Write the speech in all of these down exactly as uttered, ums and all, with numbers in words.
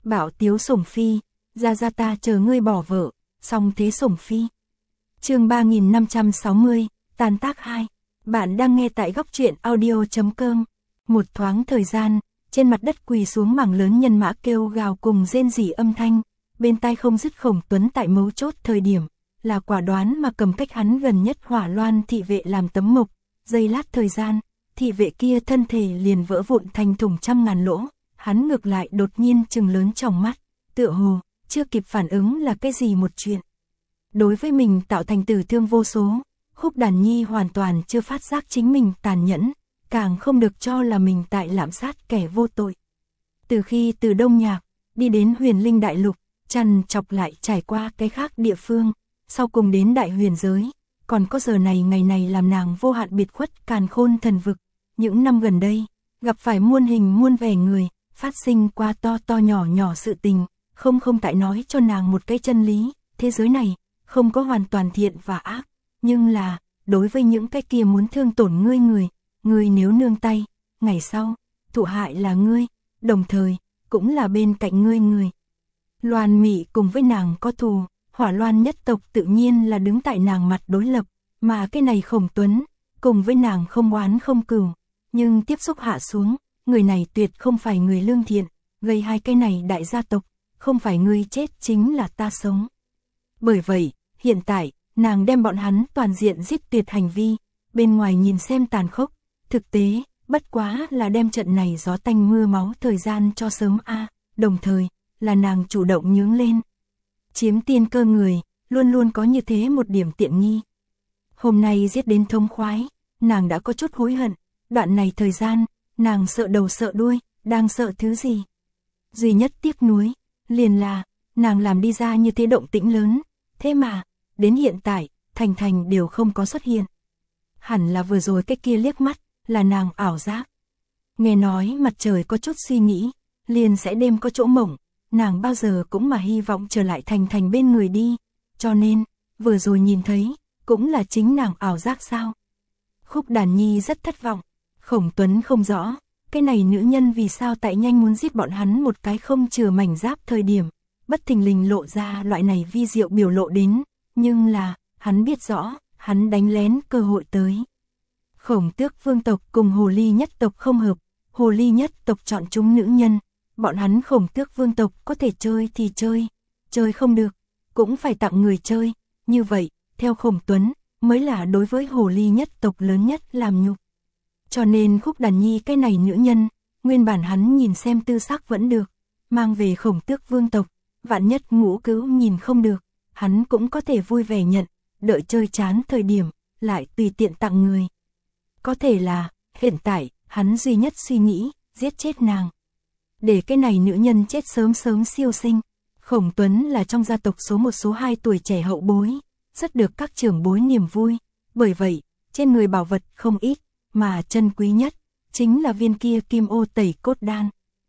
Bảo tiếu sủng phi, ra ra ta chờ ngươi bỏ vợ, song thế sủng phi. Chương ba nghìn năm trăm sáu mươi, tàn tác hai. Bạn đang nghe tại góc truyện audio chấm com. Một thoáng thời gian, trên mặt đất quỳ xuống mảng lớn nhân mã kêu gào cùng rên rỉ âm thanh, bên tai không dứt Khổng Tuấn tại mấu chốt thời điểm, là quả đoán mà cầm cách hắn gần nhất Hỏa Loan thị vệ làm tấm mộc, giây lát thời gian, thị vệ kia thân thể liền vỡ vụn thành thủng trăm ngàn lỗ, hắn ngược lại đột nhiên trừng lớn trong mắt, tựa hồ chưa kịp phản ứng là cái gì một chuyện. Đối với mình tạo thành tử thương vô số, Khúc Đàn Nhi hoàn toàn chưa phát giác chính mình tàn nhẫn, càng không được cho là mình tại lạm sát kẻ vô tội. Từ khi từ Đông Nhạc đi đến Huyền Linh Đại Lục, chằn chọc lại trải qua cái khác địa phương, sau cùng đến Đại Huyền giới, còn có giờ này ngày này làm nàng vô hạn biệt khuất càn khôn thần vực. Những năm gần đây, gặp phải muôn hình muôn vẻ người, phát sinh qua to to nhỏ nhỏ sự tình, không không tại nói cho nàng một cái chân lý, thế giới này không có hoàn toàn thiện và ác, nhưng là, đối với những cái kia muốn thương tổn ngươi người, ngươi nếu nương tay, ngày sau, thụ hại là ngươi, đồng thời, cũng là bên cạnh ngươi người. Loan Mị cùng với nàng có thù, Hỏa Loan nhất tộc tự nhiên là đứng tại nàng mặt đối lập, mà cái này Khổng Tuấn, cùng với nàng không oán không cừu, nhưng tiếp xúc hạ xuống, người này tuyệt không phải người lương thiện, gây hai cái này đại gia tộc, không phải ngươi chết chính là ta sống. Bởi vậy, hiện tại, nàng đem bọn hắn toàn diện giết tuyệt hành vi, bên ngoài nhìn xem tàn khốc, thực tế, bất quá là đem trận này gió tanh mưa máu thời gian cho sớm a, đồng thời, là nàng chủ động nhướng lên. Chiếm tiên cơ người, luôn luôn có như thế một điểm tiện nghi. Hôm nay giết đến thông khoái, nàng đã có chút hối hận, đoạn này thời gian, nàng sợ đầu sợ đuôi, đang sợ thứ gì. Duy nhất tiếc nuối, liền là, nàng làm đi ra như thế động tĩnh lớn, thế mà, đến hiện tại, Thành Thành đều không có xuất hiện. Hẳn là vừa rồi cái kia liếc mắt, là nàng ảo giác. Nghe nói mặt trời có chút suy nghĩ, liền sẽ đêm có chỗ mộng, nàng bao giờ cũng mà hy vọng trở lại Thành Thành bên người đi, cho nên, vừa rồi nhìn thấy, cũng là chính nàng ảo giác sao. Khúc Đàn Nhi rất thất vọng, Khổng Tuấn không rõ, cái này nữ nhân vì sao tại nhanh muốn giết bọn hắn một cái không chừa mảnh giáp thời điểm, bất thình lình lộ ra loại này vi diệu biểu lộ đến, nhưng là, hắn biết rõ, hắn đánh lén cơ hội tới. Khổng Tước vương tộc cùng Hồ Ly nhất tộc không hợp, Hồ Ly nhất tộc chọn chúng nữ nhân, bọn hắn Khổng Tước vương tộc có thể chơi thì chơi, chơi không được, cũng phải tặng người chơi, như vậy, theo Khổng Tuấn, mới là đối với Hồ Ly nhất tộc lớn nhất làm nhục. Cho nên Khúc Đàn Nhi cái này nữ nhân, nguyên bản hắn nhìn xem tư sắc vẫn được, mang về Khổng Tước vương tộc, vạn nhất Ngũ Cữu nhìn không được, hắn cũng có thể vui vẻ nhận, đợi chơi chán thời điểm, lại tùy tiện tặng người. Có thể là, hiện tại, hắn duy nhất suy nghĩ, giết chết nàng. Để cái này nữ nhân chết sớm sớm siêu sinh. Khổng Tuấn là trong gia tộc số một số hai tuổi trẻ hậu bối, rất được các trưởng bối niềm vui. Bởi vậy, trên người bảo vật không ít, mà chân quý nhất, chính là viên kia kim ô tẩy cốt đan.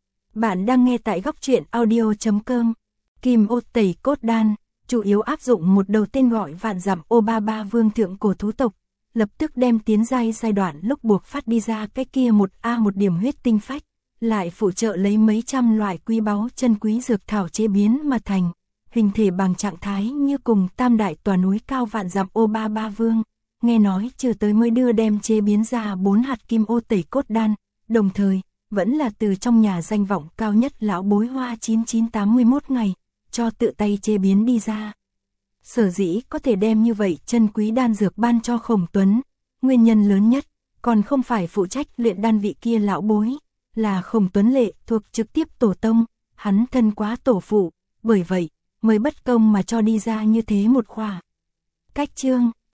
Bạn đang nghe tại góc truyện audio chấm com. Kim ô tẩy cốt đan, chủ yếu áp dụng một đầu tên gọi vạn dặm ô ba ba vương thượng cổ thú tộc, lập tức đem tiến giai giai đoạn lúc buộc phát đi ra cái kia một A một điểm huyết tinh phách, lại phụ trợ lấy mấy trăm loại quý báu chân quý dược thảo chế biến mà thành, hình thể bằng trạng thái như cùng tam đại tòa núi cao vạn dặm ô ba ba vương, nghe nói chưa tới mới đưa đem chế biến ra bốn hạt kim ô tẩy cốt đan, đồng thời, vẫn là từ trong nhà danh vọng cao nhất lão bối Hoa chín chín tám mươi mốt ngày, cho tự tay chế biến đi ra. Sở dĩ có thể đem như vậy chân quý đan dược ban cho Khổng Tuấn, nguyên nhân lớn nhất, còn không phải phụ trách luyện đan vị kia lão bối, là Khổng Tuấn lệ thuộc trực tiếp tổ tông, hắn thân quá tổ phụ, bởi vậy, mới bất công mà cho đi ra như thế một khỏa. Cách chương